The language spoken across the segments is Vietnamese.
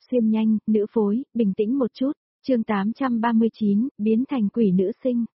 xuyên nhanh, nữ phối, bình tĩnh một chút, chương 839, biến thành quỷ nữ sinh.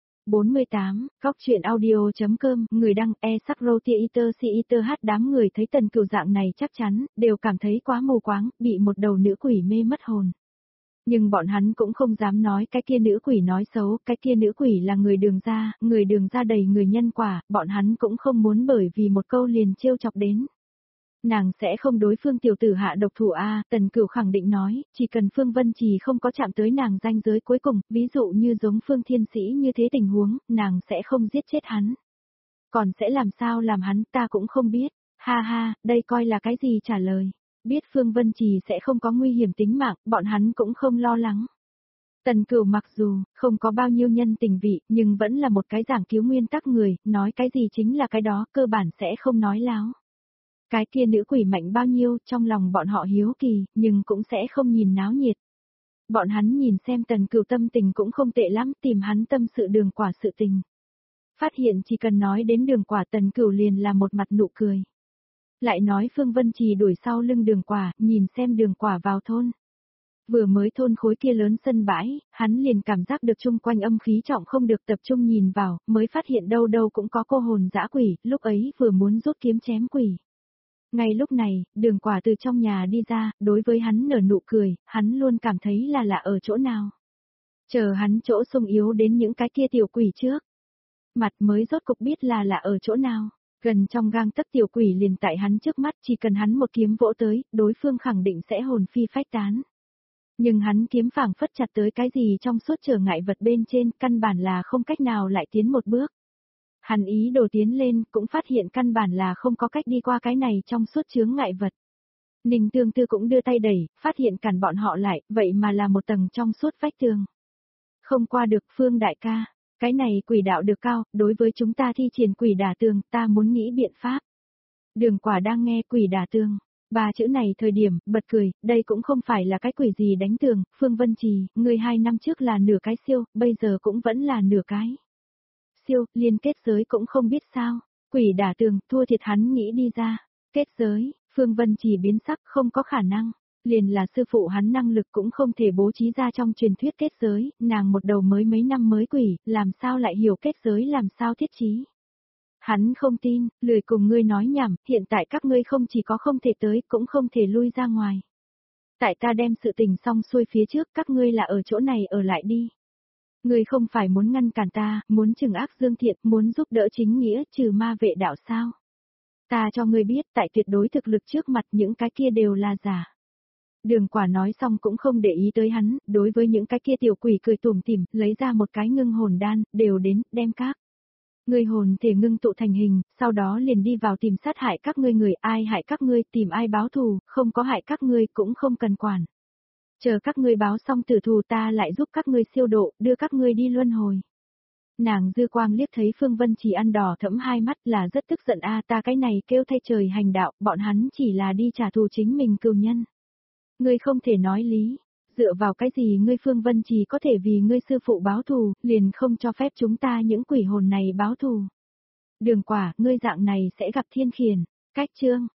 48, góc chuyện audio.com, người đăng e-sắc-rô-tia-iter-si-iter-hát. Đám người thấy Tần Cửu dạng này chắc chắn, đều cảm thấy quá mù quáng, bị một đầu nữ quỷ mê mất hồn. Nhưng bọn hắn cũng không dám nói cái kia nữ quỷ nói xấu, cái kia nữ quỷ là người đường ra đầy người nhân quả, bọn hắn cũng không muốn bởi vì một câu liền trêu chọc đến. Nàng sẽ không đối Phương tiểu tử hạ độc thủ a, Tần Cửu khẳng định nói, chỉ cần Phương Vân Trì không có chạm tới nàng ranh giới cuối cùng, ví dụ như giống Phương Thiên Sĩ như thế tình huống, nàng sẽ không giết chết hắn. Còn sẽ làm sao làm hắn ta cũng không biết, ha ha, đây coi là cái gì trả lời. Biết Phương Vân Trì sẽ không có nguy hiểm tính mạng, bọn hắn cũng không lo lắng. Tần Cửu mặc dù không có bao nhiêu nhân tình vị, nhưng vẫn là một cái giảng cứu nguyên tắc người, nói cái gì chính là cái đó, cơ bản sẽ không nói láo. Cái kia nữ quỷ mạnh bao nhiêu, trong lòng bọn họ hiếu kỳ, nhưng cũng sẽ không nhìn náo nhiệt. Bọn hắn nhìn xem Tần Cửu tâm tình cũng không tệ lắm, tìm hắn tâm sự Đường Quả sự tình. Phát hiện chỉ cần nói đến Đường Quả, Tần Cửu liền là một mặt nụ cười. Lại nói Phương Vân Trì đuổi sau lưng Đường Quả, nhìn xem Đường Quả vào thôn. Vừa mới thôn khối kia lớn sân bãi, hắn liền cảm giác được chung quanh âm khí trọng không được, tập trung nhìn vào, mới phát hiện đâu đâu cũng có cô hồn dã quỷ, lúc ấy vừa muốn rút kiếm chém quỷ. Ngay lúc này, Đường Quả từ trong nhà đi ra, đối với hắn nở nụ cười, hắn luôn cảm thấy là lạ ở chỗ nào. Chờ hắn chỗ sung yếu đến những cái kia tiểu quỷ trước. Mặt mới rốt cục biết là lạ ở chỗ nào. Gần trong gang tấc tiểu quỷ liền tại hắn trước mắt, chỉ cần hắn một kiếm vỗ tới, đối phương khẳng định sẽ hồn phi phách tán. Nhưng hắn kiếm phảng phất chặt tới cái gì trong suốt trở ngại vật bên trên, căn bản là không cách nào lại tiến một bước. Hắn ý đồ tiến lên, cũng phát hiện căn bản là không có cách đi qua cái này trong suốt chướng ngại vật. Ninh Tương Tư cũng đưa tay đẩy, phát hiện cản bọn họ lại, vậy mà là một tầng trong suốt vách tường. Không qua được, Phương đại ca, cái này quỷ đạo được cao, đối với chúng ta thi triển quỷ đả tường, ta muốn nghĩ biện pháp. Đường Quả đang nghe quỷ đả tường. Ba chữ này thời điểm, bật cười, đây cũng không phải là cái quỷ gì đánh tường, Phương Vân Trì, người 2 năm trước là nửa cái siêu, bây giờ cũng vẫn là nửa cái. Siêu, liên kết giới cũng không biết sao, quỷ đả tường, thua thiệt hắn nghĩ đi ra. Kết giới, Phương Vân Trì biến sắc, không có khả năng. Liền là sư phụ hắn năng lực cũng không thể bố trí ra trong truyền thuyết kết giới, nàng một đầu mới mấy năm mới quỷ, làm sao lại hiểu kết giới làm sao thiết trí. Hắn không tin, lười cùng ngươi nói nhảm, hiện tại các ngươi không chỉ có không thể tới, cũng không thể lui ra ngoài. Tại ta đem sự tình xong xuôi phía trước, các ngươi là ở chỗ này ở lại đi. Ngươi không phải muốn ngăn cản ta, muốn trừng ác dương thiện, muốn giúp đỡ chính nghĩa, trừ ma vệ đạo sao. Ta cho ngươi biết, tại tuyệt đối thực lực trước mặt những cái kia đều là giả. Đường Quả nói xong cũng không để ý tới hắn, đối với những cái kia tiểu quỷ cười tủm tỉm, lấy ra một cái ngưng hồn đan, đều đến, đem các. Ngươi hồn thể ngưng tụ thành hình, sau đó liền đi vào tìm sát hại các ngươi người, ai hại các ngươi, tìm ai báo thù, không có hại các ngươi cũng không cần quản. Chờ các ngươi báo xong tử thù ta lại giúp các ngươi siêu độ, đưa các ngươi đi luân hồi. Nàng dư quang liếc thấy Phương Vân Trì ăn đỏ thẫm hai mắt là rất tức giận a, ta cái này kêu thay trời hành đạo, bọn hắn chỉ là đi trả thù chính mình cừu nhân. Ngươi không thể nói lý, dựa vào cái gì ngươi Phương Vân Trì có thể vì ngươi sư phụ báo thù, liền không cho phép chúng ta những quỷ hồn này báo thù. Đường Quả, ngươi dạng này sẽ gặp thiên khiển. Cách chương,